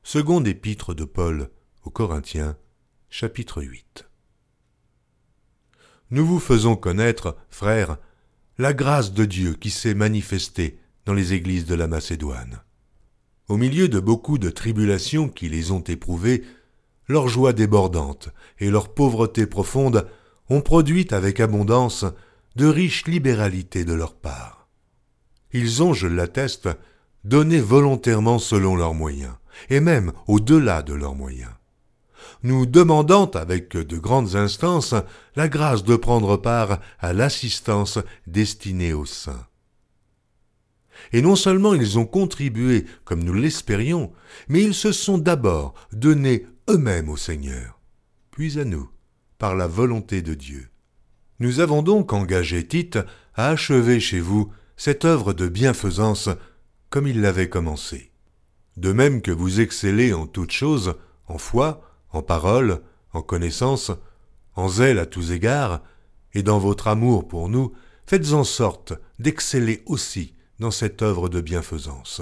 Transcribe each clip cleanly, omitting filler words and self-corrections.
Seconde épître de Paul aux Corinthiens, chapitre 8. Nous vous faisons connaître, frères, la grâce de Dieu qui s'est manifestée dans les églises de la Macédoine. Au milieu de beaucoup de tribulations qui les ont éprouvées, leur joie débordante et leur pauvreté profonde ont produit avec abondance de riches libéralités de leur part. Ils ont, je l'atteste, donné volontairement selon leurs moyens, et même au-delà de leurs moyens, nous demandant avec de grandes instances la grâce de prendre part à l'assistance destinée aux saints. Et non seulement ils ont contribué comme nous l'espérions, mais ils se sont d'abord donnés eux-mêmes au Seigneur, puis à nous, par la volonté de Dieu. Nous avons donc engagé Tite à achever chez vous cette œuvre de bienfaisance comme il l'avait commencée. De même que vous excellez en toutes choses, en foi, en parole, en connaissance, en zèle à tous égards, et dans votre amour pour nous, faites en sorte d'exceller aussi dans cette œuvre de bienfaisance.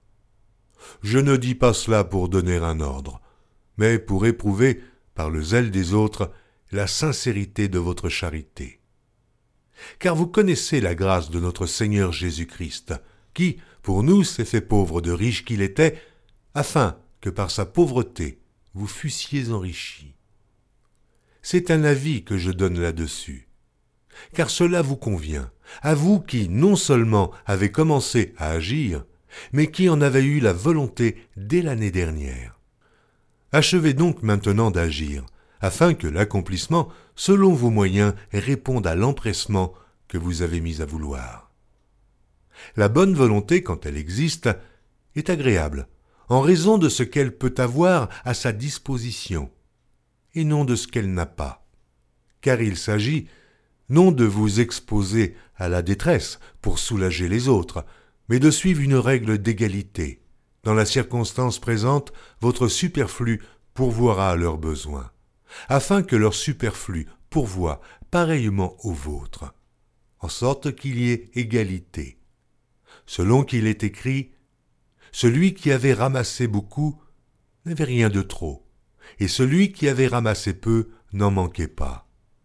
Je ne dis pas cela pour donner un ordre, mais pour éprouver, par le zèle des autres, la sincérité de votre charité. Car vous connaissez la grâce de notre Seigneur Jésus-Christ, qui, pour nous, s'est fait pauvre de riche qu'il était, afin que par sa pauvreté, vous fussiez enrichis. C'est un avis que je donne là-dessus, car cela vous convient, à vous qui non seulement avez commencé à agir, mais qui en avez eu la volonté dès l'année dernière. Achevez donc maintenant d'agir, afin que l'accomplissement, selon vos moyens, réponde à l'empressement que vous avez mis à vouloir. La bonne volonté, quand elle existe, est agréable, en raison de ce qu'elle peut avoir à sa disposition, et non de ce qu'elle n'a pas. Car il s'agit non de vous exposer à la détresse pour soulager les autres, mais de suivre une règle d'égalité. Dans la circonstance présente, votre superflu pourvoira à leurs besoins, afin que leur superflu pourvoie pareillement au vôtre, en sorte qu'il y ait égalité. Selon qu'il est écrit, « Celui qui avait ramassé beaucoup n'avait rien de trop, et celui qui avait ramassé peu n'en manquait pas. »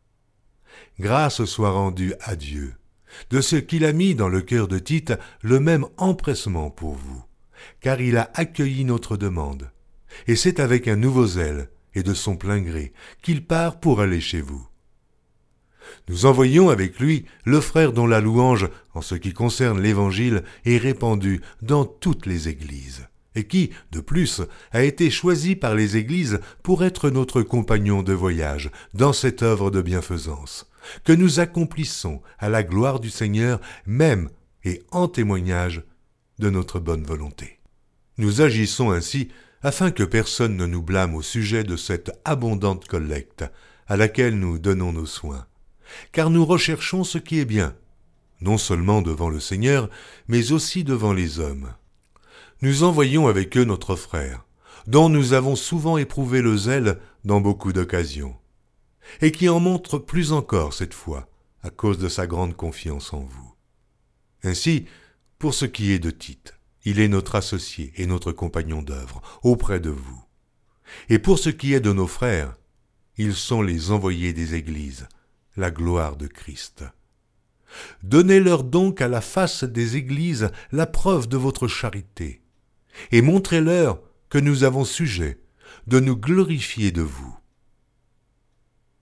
Grâce soit rendue à Dieu, de ce qu'il a mis dans le cœur de Tite le même empressement pour vous, car il a accueilli notre demande, et c'est avec un nouveau zèle et de son plein gré qu'il part pour aller chez vous. Nous envoyons avec lui le frère dont la louange, en ce qui concerne l'Évangile, est répandue dans toutes les églises, et qui, de plus, a été choisi par les églises pour être notre compagnon de voyage dans cette œuvre de bienfaisance, que nous accomplissons à la gloire du Seigneur, même et en témoignage de notre bonne volonté. Nous agissons ainsi afin que personne ne nous blâme au sujet de cette abondante collecte à laquelle nous donnons nos soins, car nous recherchons ce qui est bien, non seulement devant le Seigneur, mais aussi devant les hommes. Nous envoyons avec eux notre frère, dont nous avons souvent éprouvé le zèle dans beaucoup d'occasions, et qui en montre plus encore cette fois, à cause de sa grande confiance en vous. Ainsi, pour ce qui est de Tite, il est notre associé et notre compagnon d'œuvre auprès de vous. Et pour ce qui est de nos frères, ils sont les envoyés des églises, la gloire de Christ. Donnez-leur donc à la face des églises la preuve de votre charité, et montrez-leur que nous avons sujet de nous glorifier de vous.